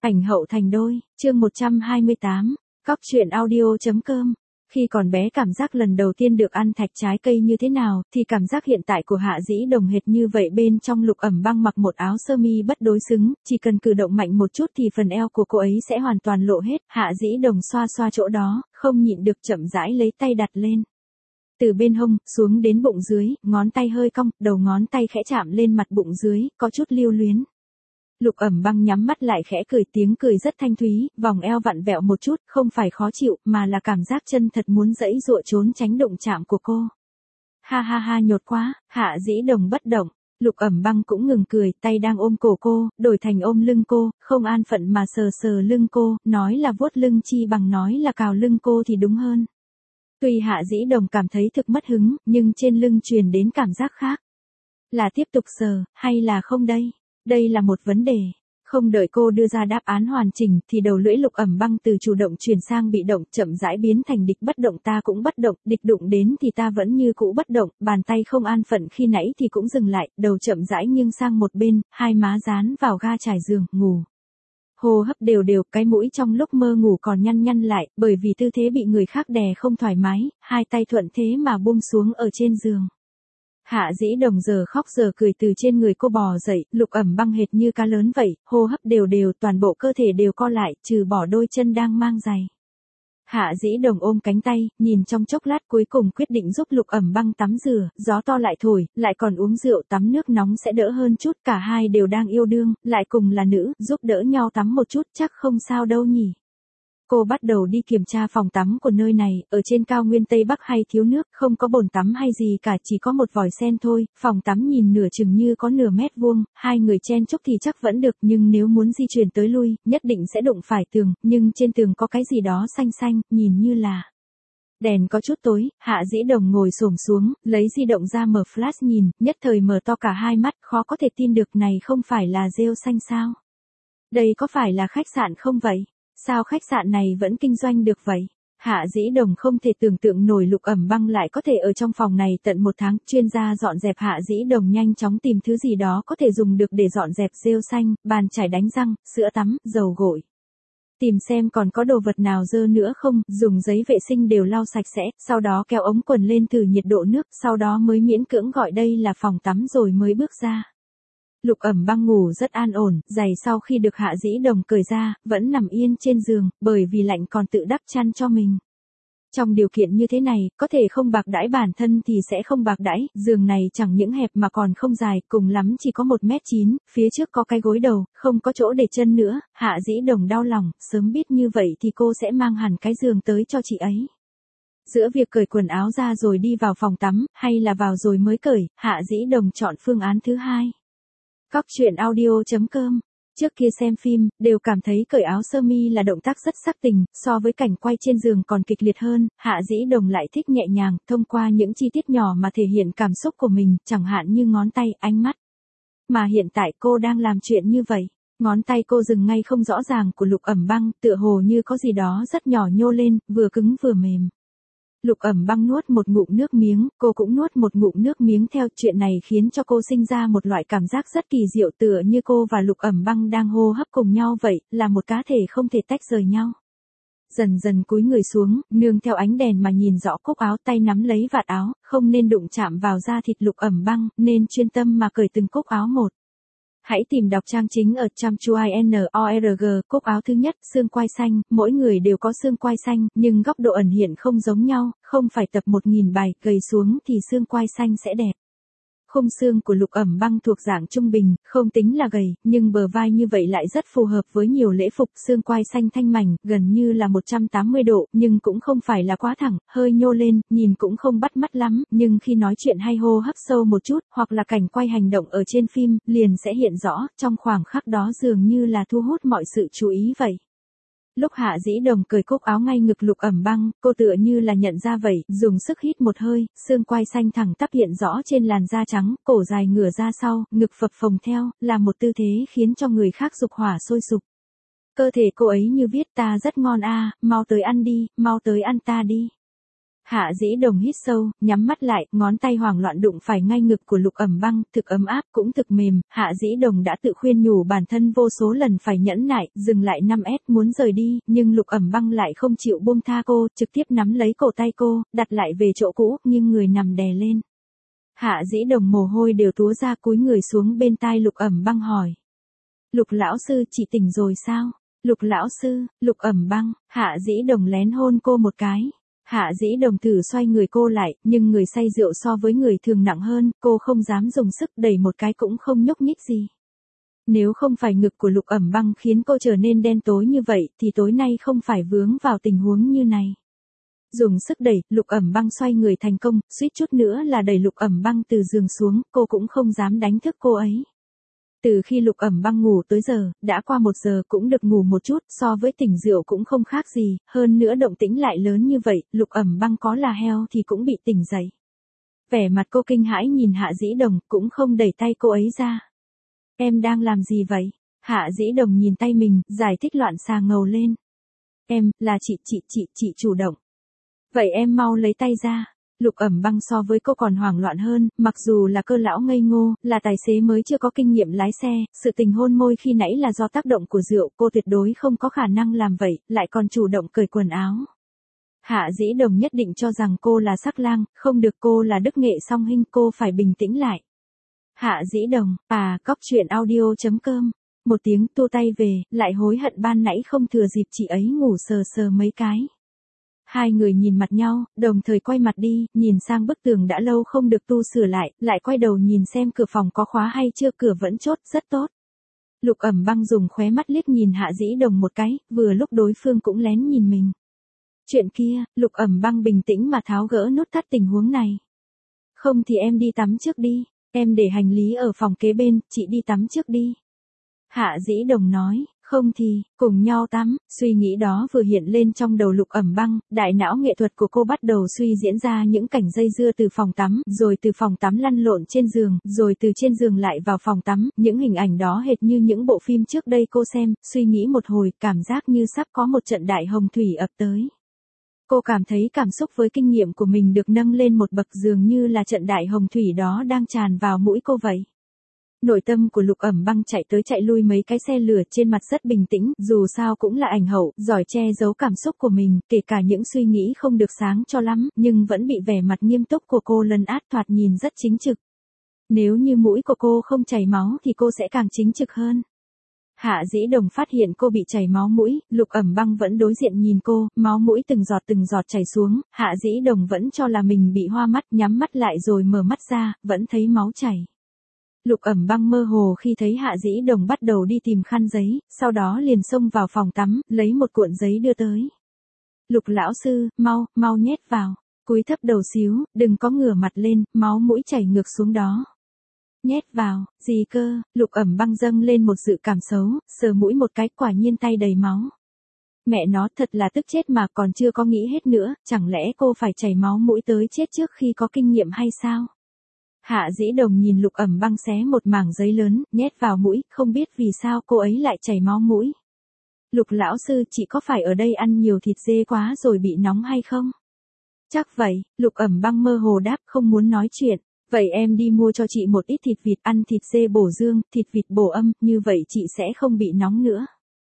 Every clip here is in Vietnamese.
Ảnh hậu thành đôi, chương 128, cóc truyện audio.com. Khi còn bé cảm giác lần đầu tiên được ăn thạch trái cây như thế nào, thì cảm giác hiện tại của Hạ Dĩ Đồng hệt như vậy. Bên trong Lục Ẩm Băng mặc một áo sơ mi bất đối xứng, chỉ cần cử động mạnh một chút thì phần eo của cô ấy sẽ hoàn toàn lộ hết. Hạ Dĩ Đồng xoa xoa chỗ đó, không nhịn được chậm rãi lấy tay đặt lên. Từ bên hông, xuống đến bụng dưới, ngón tay hơi cong, đầu ngón tay khẽ chạm lên mặt bụng dưới, có chút lưu luyến. Lục Ẩm Băng nhắm mắt lại khẽ cười, tiếng cười rất thanh thúy, vòng eo vặn vẹo một chút, không phải khó chịu, mà là cảm giác chân thật muốn giãy giụa trốn tránh đụng chạm của cô. Ha ha ha, nhột quá. Hạ Dĩ Đồng bất động. Lục Ẩm Băng cũng ngừng cười, tay đang ôm cổ cô, đổi thành ôm lưng cô, không an phận mà sờ sờ lưng cô, nói là vuốt lưng chi bằng nói là cào lưng cô thì đúng hơn. Tuy Hạ Dĩ Đồng cảm thấy thực mất hứng, nhưng trên lưng truyền đến cảm giác khác. Là tiếp tục sờ, hay là không đây? Đây là một vấn đề. Không đợi cô đưa ra đáp án hoàn chỉnh thì đầu lưỡi Lục Ẩm Băng từ chủ động chuyển sang bị động, chậm rãi biến thành địch bất động. Ta cũng bất động, địch đụng đến thì ta vẫn như cũ bất động, bàn tay không an phận khi nãy thì cũng dừng lại, đầu chậm rãi nghiêng sang một bên, hai má dán vào ga trải giường, ngủ. Hô hấp đều đều, cái mũi trong lúc mơ ngủ còn nhăn nhăn lại, bởi vì tư thế bị người khác đè không thoải mái, hai tay thuận thế mà buông xuống ở trên giường. Hạ Dĩ Đồng giờ khóc giờ cười từ trên người cô bò dậy, Lục Ẩm Băng hệt như cá lớn vậy, hô hấp đều đều, toàn bộ cơ thể đều co lại, trừ bỏ đôi chân đang mang giày. Hạ Dĩ Đồng ôm cánh tay, nhìn trong chốc lát cuối cùng quyết định giúp Lục Ẩm Băng tắm rửa, gió to lại thổi, lại còn uống rượu, tắm nước nóng sẽ đỡ hơn chút, cả hai đều đang yêu đương, lại cùng là nữ, giúp đỡ nhau tắm một chút chắc không sao đâu nhỉ. Cô bắt đầu đi kiểm tra phòng tắm của nơi này, ở trên cao nguyên Tây Bắc hay thiếu nước, không có bồn tắm hay gì cả, chỉ có một vòi sen thôi, phòng tắm nhìn nửa chừng như có nửa mét vuông, hai người chen chúc thì chắc vẫn được, nhưng nếu muốn di chuyển tới lui, nhất định sẽ đụng phải tường, nhưng trên tường có cái gì đó xanh xanh, nhìn như là... Đèn có chút tối, Hạ Dĩ Đồng ngồi xổm xuống, lấy di động ra mở flash nhìn, nhất thời mở to cả hai mắt, khó có thể tin được này không phải là rêu xanh sao? Đây có phải là khách sạn không vậy? Sao khách sạn này vẫn kinh doanh được vậy? Hạ Dĩ Đồng không thể tưởng tượng nổi Lục Ẩm Băng lại có thể ở trong phòng này tận một tháng. Chuyên gia dọn dẹp Hạ Dĩ Đồng nhanh chóng tìm thứ gì đó có thể dùng được để dọn dẹp rêu xanh, bàn chải đánh răng, sữa tắm, dầu gội. Tìm xem còn có đồ vật nào dơ nữa không, dùng giấy vệ sinh đều lau sạch sẽ, sau đó kéo ống quần lên thử nhiệt độ nước, sau đó mới miễn cưỡng gọi đây là phòng tắm rồi mới bước ra. Lục Ẩm Băng ngủ rất an ổn, giày sau khi được Hạ Dĩ Đồng cởi ra, vẫn nằm yên trên giường, bởi vì lạnh còn tự đắp chăn cho mình. Trong điều kiện như thế này, có thể không bạc đãi bản thân thì sẽ không bạc đãi, giường này chẳng những hẹp mà còn không dài, cùng lắm chỉ có 1m9, phía trước có cái gối đầu, không có chỗ để chân nữa. Hạ Dĩ Đồng đau lòng, sớm biết như vậy thì cô sẽ mang hẳn cái giường tới cho chị ấy. Giữa việc cởi quần áo ra rồi đi vào phòng tắm, hay là vào rồi mới cởi, Hạ Dĩ Đồng chọn phương án thứ hai. Cóc truyện audio.com. Trước kia xem phim, đều cảm thấy cởi áo sơ mi là động tác rất sắc tình, so với cảnh quay trên giường còn kịch liệt hơn. Hạ Dĩ Đồng lại thích nhẹ nhàng, thông qua những chi tiết nhỏ mà thể hiện cảm xúc của mình, chẳng hạn như ngón tay, ánh mắt. Mà hiện tại cô đang làm chuyện như vậy. Ngón tay cô dừng ngay không rõ ràng của Lục Ẩm Băng, tựa hồ như có gì đó rất nhỏ nhô lên, vừa cứng vừa mềm. Lục Ẩm Băng nuốt một ngụm nước miếng, cô cũng nuốt một ngụm nước miếng theo. Chuyện này khiến cho cô sinh ra một loại cảm giác rất kỳ diệu, tựa như cô và Lục Ẩm Băng đang hô hấp cùng nhau vậy, là một cá thể không thể tách rời nhau. Dần dần cúi người xuống, nương theo ánh đèn mà nhìn rõ cúc áo, tay nắm lấy vạt áo, không nên đụng chạm vào da thịt Lục Ẩm Băng, nên chuyên tâm mà cởi từng cúc áo một. Hãy tìm đọc trang chính ở chăm.org. Cúc áo thứ nhất, xương quai xanh, mỗi người đều có xương quai xanh, nhưng góc độ ẩn hiện không giống nhau, không phải tập 1000 bài, gầy xuống thì xương quai xanh sẽ đẹp. Khung xương của Lục Ẩm Băng thuộc dạng trung bình, không tính là gầy, nhưng bờ vai như vậy lại rất phù hợp với nhiều lễ phục. Xương quai xanh thanh mảnh, gần như là 180 độ, nhưng cũng không phải là quá thẳng, hơi nhô lên, nhìn cũng không bắt mắt lắm, nhưng khi nói chuyện hay hô hấp sâu một chút, hoặc là cảnh quay hành động ở trên phim, liền sẽ hiện rõ, trong khoảng khắc đó dường như là thu hút mọi sự chú ý vậy. Lúc Hạ Dĩ Đồng cởi cúc áo ngay ngực Lục Ẩm Băng, cô tựa như là nhận ra vậy, dùng sức hít một hơi, xương quai xanh thẳng tắp hiện rõ trên làn da trắng, cổ dài ngửa ra sau, ngực phập phồng theo, là một tư thế khiến cho người khác dục hỏa sôi sục. Cơ thể cô ấy như viết ta rất ngon a, mau tới ăn đi, mau tới ăn ta đi. Hạ Dĩ Đồng hít sâu, nhắm mắt lại, ngón tay hoảng loạn đụng phải ngay ngực của Lục Ẩm Băng, thực ấm áp cũng thực mềm, Hạ Dĩ Đồng đã tự khuyên nhủ bản thân vô số lần phải nhẫn nại, dừng lại 5S muốn rời đi, nhưng Lục Ẩm Băng lại không chịu buông tha cô, trực tiếp nắm lấy cổ tay cô, đặt lại về chỗ cũ, nhưng người nằm đè lên. Hạ Dĩ Đồng mồ hôi đều túa ra, cúi người xuống bên tai Lục Ẩm Băng hỏi. Lục lão sư, chị tỉnh rồi sao? Lục lão sư, Lục Ẩm Băng, Hạ Dĩ Đồng lén hôn cô một cái. Hạ Dĩ Đồng thử xoay người cô lại, nhưng người say rượu so với người thường nặng hơn, cô không dám dùng sức đẩy một cái cũng không nhúc nhích gì. Nếu không phải ngực của Lục Ẩm Băng khiến cô trở nên đen tối như vậy, thì tối nay không phải vướng vào tình huống như này. Dùng sức đẩy, Lục Ẩm Băng xoay người thành công, suýt chút nữa là đẩy Lục Ẩm Băng từ giường xuống, cô cũng không dám đánh thức cô ấy. Từ khi Lục Ẩm Băng ngủ tới giờ, đã qua 1 giờ cũng được ngủ một chút, so với tỉnh rượu cũng không khác gì, hơn nữa động tĩnh lại lớn như vậy, Lục Ẩm Băng có là heo thì cũng bị tỉnh dậy. Vẻ mặt cô kinh hãi nhìn Hạ Dĩ Đồng, cũng không đẩy tay cô ấy ra. Em đang làm gì vậy? Hạ Dĩ Đồng nhìn tay mình, giải thích loạn xà ngầu lên. Em, là chị chủ động. Vậy em mau lấy tay ra. Lục Ẩm Băng so với cô còn hoảng loạn hơn, mặc dù là cơ lão ngây ngô, là tài xế mới chưa có kinh nghiệm lái xe, sự tình hôn môi khi nãy là do tác động của rượu, cô tuyệt đối không có khả năng làm vậy, lại còn chủ động cởi quần áo. Hạ Dĩ Đồng nhất định cho rằng cô là sắc lang, không được, cô là đức nghệ song hình, cô phải bình tĩnh lại. Hạ Dĩ Đồng, cóc truyện audio.com. Một tiếng tua tay về, lại hối hận ban nãy không thừa dịp chị ấy ngủ sờ mấy cái. Hai người nhìn mặt nhau, đồng thời quay mặt đi, nhìn sang bức tường đã lâu không được tu sửa lại quay đầu nhìn xem cửa phòng có khóa hay chưa, cửa vẫn chốt, rất tốt. Lục Ẩm Băng dùng khóe mắt liếc nhìn Hạ Dĩ Đồng một cái, vừa lúc đối phương cũng lén nhìn mình. Chuyện kia, Lục Ẩm Băng bình tĩnh mà tháo gỡ nút thắt tình huống này. Không thì em đi tắm trước đi, em để hành lý ở phòng kế bên, chị đi tắm trước đi. Hạ Dĩ Đồng nói. Không thì, cùng nhau tắm, suy nghĩ đó vừa hiện lên trong đầu Lục Ẩm Băng, đại não nghệ thuật của cô bắt đầu suy diễn ra những cảnh dây dưa từ phòng tắm, rồi từ phòng tắm lăn lộn trên giường, rồi từ trên giường lại vào phòng tắm, những hình ảnh đó hệt như những bộ phim trước đây cô xem, suy nghĩ một hồi, cảm giác như sắp có một trận đại hồng thủy ập tới. Cô cảm thấy cảm xúc với kinh nghiệm của mình được nâng lên một bậc, dường như là trận đại hồng thủy đó đang tràn vào mũi cô vậy. Nội tâm của Lục Ẩm Băng chạy tới chạy lui mấy cái xe lửa, trên mặt rất bình tĩnh, dù sao cũng là ảnh hậu, giỏi che giấu cảm xúc của mình, kể cả những suy nghĩ không được sáng cho lắm, nhưng vẫn bị vẻ mặt nghiêm túc của cô lấn át, thoạt nhìn rất chính trực. Nếu như mũi của cô không chảy máu thì cô sẽ càng chính trực hơn. Hạ Dĩ Đồng phát hiện cô bị chảy máu mũi, Lục Ẩm Băng vẫn đối diện nhìn cô, máu mũi từng giọt chảy xuống, Hạ Dĩ Đồng vẫn cho là mình bị hoa mắt, nhắm mắt lại rồi mở mắt ra, vẫn thấy máu chảy. Lục Ẩm Băng mơ hồ khi thấy Hạ Dĩ Đồng bắt đầu đi tìm khăn giấy, sau đó liền xông vào phòng tắm, lấy một cuộn giấy đưa tới. Lục lão sư, mau nhét vào, cúi thấp đầu xíu, đừng có ngửa mặt lên, máu mũi chảy ngược xuống đó. Nhét vào, gì cơ? Lục Ẩm Băng dâng lên một dự cảm xấu, sờ mũi một cái, quả nhiên tay đầy máu. Mẹ nó, thật là tức chết mà, còn chưa có nghĩ hết nữa, chẳng lẽ cô phải chảy máu mũi tới chết trước khi có kinh nghiệm hay sao? Hạ Dĩ Đồng nhìn Lục Ẩm Băng xé một mảng giấy lớn, nhét vào mũi, không biết vì sao cô ấy lại chảy máu mũi. Lục lão sư, chị có phải ở đây ăn nhiều thịt dê quá rồi bị nóng hay không? Chắc vậy, Lục Ẩm Băng mơ hồ đáp, không muốn nói chuyện. Vậy em đi mua cho chị một ít thịt vịt, ăn thịt dê bổ dương, thịt vịt bổ âm, như vậy chị sẽ không bị nóng nữa.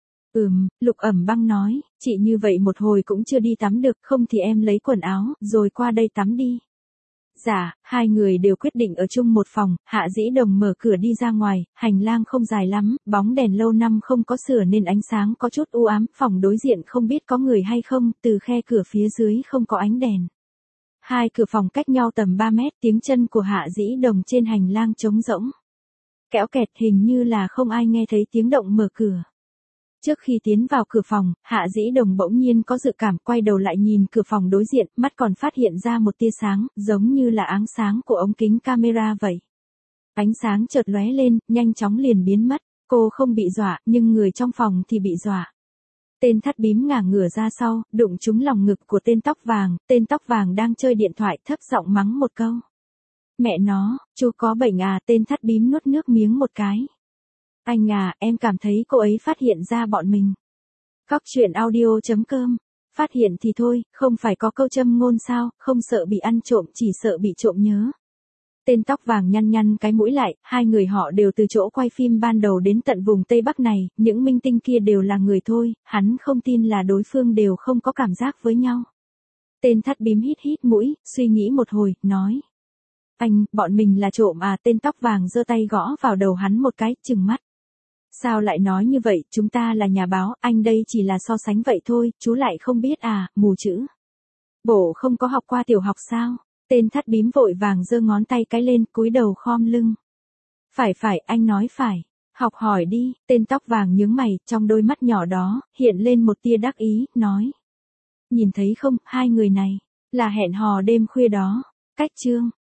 Lục Ẩm Băng nói, chị như vậy một hồi cũng chưa đi tắm được, không thì em lấy quần áo, rồi qua đây tắm đi. Dạ, hai người đều quyết định ở chung một phòng, Hạ Dĩ Đồng mở cửa đi ra ngoài, hành lang không dài lắm, bóng đèn lâu năm không có sửa nên ánh sáng có chút u ám, phòng đối diện không biết có người hay không, từ khe cửa phía dưới không có ánh đèn. Hai cửa phòng cách nhau tầm 3 mét, tiếng chân của Hạ Dĩ Đồng trên hành lang trống rỗng. Kéo kẹt, hình như là không ai nghe thấy tiếng động mở cửa. Trước khi tiến vào cửa phòng, Hạ Dĩ Đồng bỗng nhiên có dự cảm, quay đầu lại nhìn cửa phòng đối diện, mắt còn phát hiện ra một tia sáng, giống như là áng sáng của ống kính camera vậy. Ánh sáng chợt lóe lên, nhanh chóng liền biến mất, cô không bị dọa, nhưng người trong phòng thì bị dọa. Tên thắt bím ngả ngửa ra sau, đụng trúng lòng ngực của tên tóc vàng đang chơi điện thoại, thấp giọng mắng một câu. Mẹ nó, chú có bệnh à, tên thắt bím nuốt nước miếng một cái. Anh à, em cảm thấy cô ấy phát hiện ra bọn mình. Cóc truyện audio.com Phát hiện thì thôi, không phải có câu châm ngôn sao, không sợ bị ăn trộm chỉ sợ bị trộm nhớ. Tên tóc vàng nhăn nhăn cái mũi lại, hai người họ đều từ chỗ quay phim ban đầu đến tận vùng Tây Bắc này, những minh tinh kia đều là người thôi, hắn không tin là đối phương đều không có cảm giác với nhau. Tên thắt bím hít hít mũi, suy nghĩ một hồi, nói. Anh, bọn mình là trộm à? Tên tóc vàng giơ tay gõ vào đầu hắn một cái, trừng mắt. Sao lại nói như vậy, chúng ta là nhà báo, anh đây chỉ là so sánh vậy thôi, chú lại không biết à, mù chữ. Bộ không có học qua tiểu học sao? Tên thắt bím vội vàng giơ ngón tay cái lên, cúi đầu khom lưng. Phải, anh nói phải. Học hỏi đi, tên tóc vàng nhướng mày, trong đôi mắt nhỏ đó, hiện lên một tia đắc ý, nói. Nhìn thấy không, hai người này, là hẹn hò đêm khuya đó. Cách chương.